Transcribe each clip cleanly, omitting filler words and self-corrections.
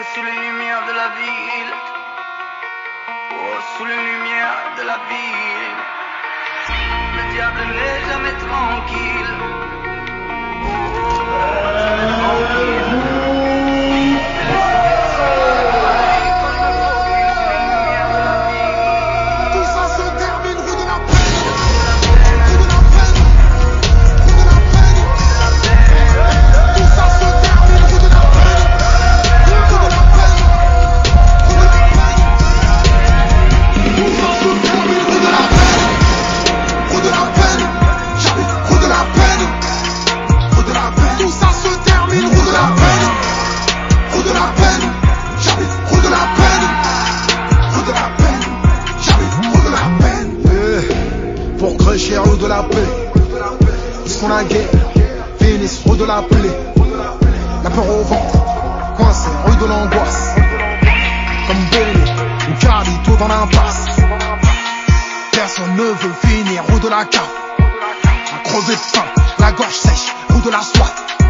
sous les lumières de la ville. Oh, sous les lumières de la ville. Le diable n'est jamais tranquille. Oh, jamais tranquille. De la paix, puisqu'on a guerre, finissent rue de la plaie. La peur au ventre, coincé, rue de l'angoisse. Comme Benny ou Carlito dans l'impasse. Personne ne veut finir rue de la cave. Un crevé de faim, la gorge sèche, rue de la soif.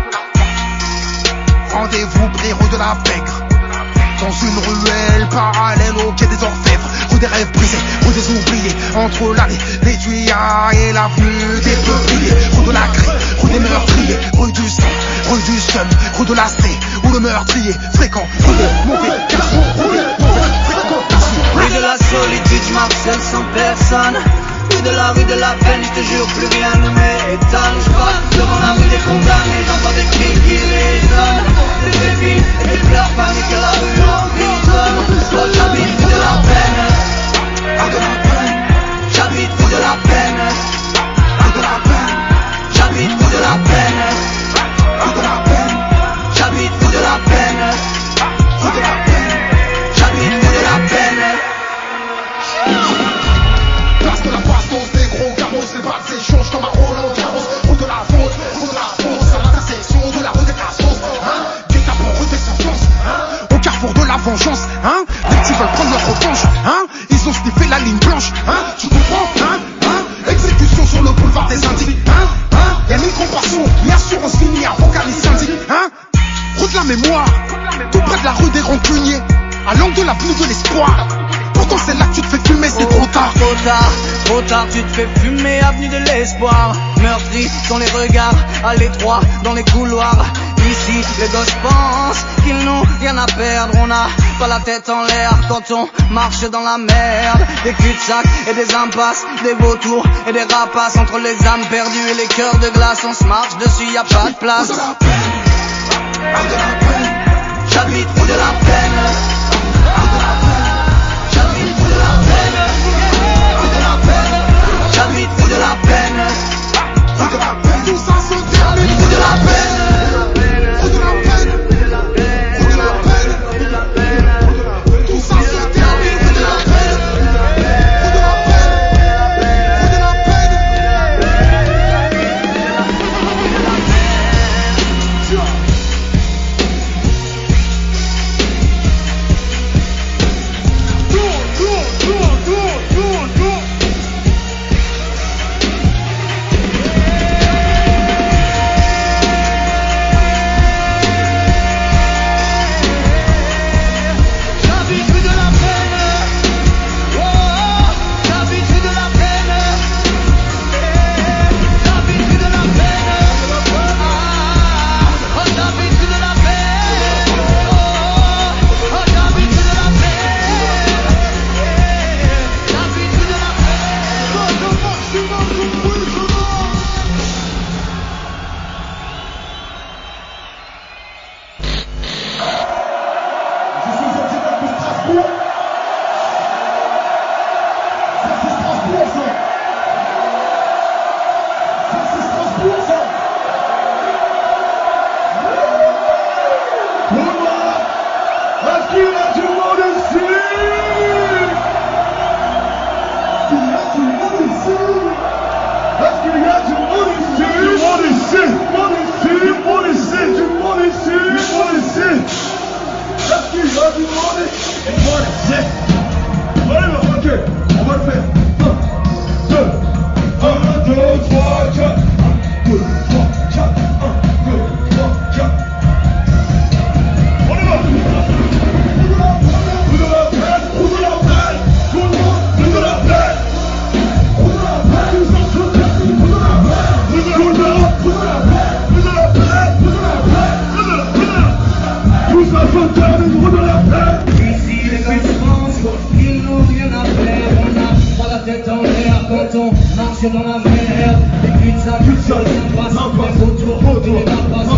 Rendez-vous près rue de la Pègre. Dans une ruelle parallèle au quai des Orfèvres. Rue des rêves brisés, rue des oubliés. Entre l'allée, les tuyas et l'avenue des peupliers. Rue de la craie, rue des meurtriers. Rue du sang, rue du seum, rue de la C. Où le meurtrier fréquent. Rue de mauvais garçons, rue de mauvais fréquentations. Rue de la solitude, je marcelle sans personne. Rue de la peine, je te jure plus rien ne m'étonne. Je passe devant la rue des condamnés, j'entends des cris qui résonnent. Des bébés et des pleurs paniques que la rue emprisonne. Oh, j'habite rue de la peine. Rue de la peine. J'habite rue de la peine. Rue de la peine. J'habite rue de la peine. Rue de la peine. J'habite rue de la peine. Rue de la peine. J'habite rue de la peine. Place de la Bastos, des gros carrosses, les balles s'échangent comme un Roland Garros. Rue de la faute, à l'intersection de la rue des Cassos, hein. Guet-apens, rue des sentences, hein. Au carrefour de la vengeance, hein. Les petits veulent prendre leur revanche, hein. Ils ont sniffé la ligne blanche, hein. Tu comprends, hein, hein. Exécution sur le boulevard des Indignes, hein, hein. Y'a une compassion, une assurance finie, un vocaliste indigne, hein. Rue de la mémoire, tout près de la rue des Rancuniers, à l'angle de l'avenue de l'espoir. Pourtant c'est là que tu te fais fumer, c'est trop tard. Trop tard, tu te fais fumer, avenue de l'espoir. Meurtri sont les regards, à l'étroit, dans les couloirs. Ici, les gosses pensent qu'ils n'ont rien à perdre. On n'a pas la tête en l'air quand on marche dans la merde. Des cul-de-sac et des impasses, des vautours et des rapaces. Entre les âmes perdues et les cœurs de glace, on se marche dessus, y a pas de place. Rue de la peine, rue de la peine. J'habite rue de la peine. Rue de la peine. J'habite rue de la peine. Rue de la peine. J'habite rue de la peine. Rue de la peine. Tout ça se termine. Rue de la peine. Rue de la peine. Rue de la peine. Tout ça se termine. Rue de la peine. Rue de la peine. Rue de la peine. fauteurs, les nouveaux de la terre. Ici les gars de France, ils n'ont rien à faire. On n'a pas la tête en l'air quand on marche dans la mer. Les culs de ça, ça passe, les vautours, les nappes.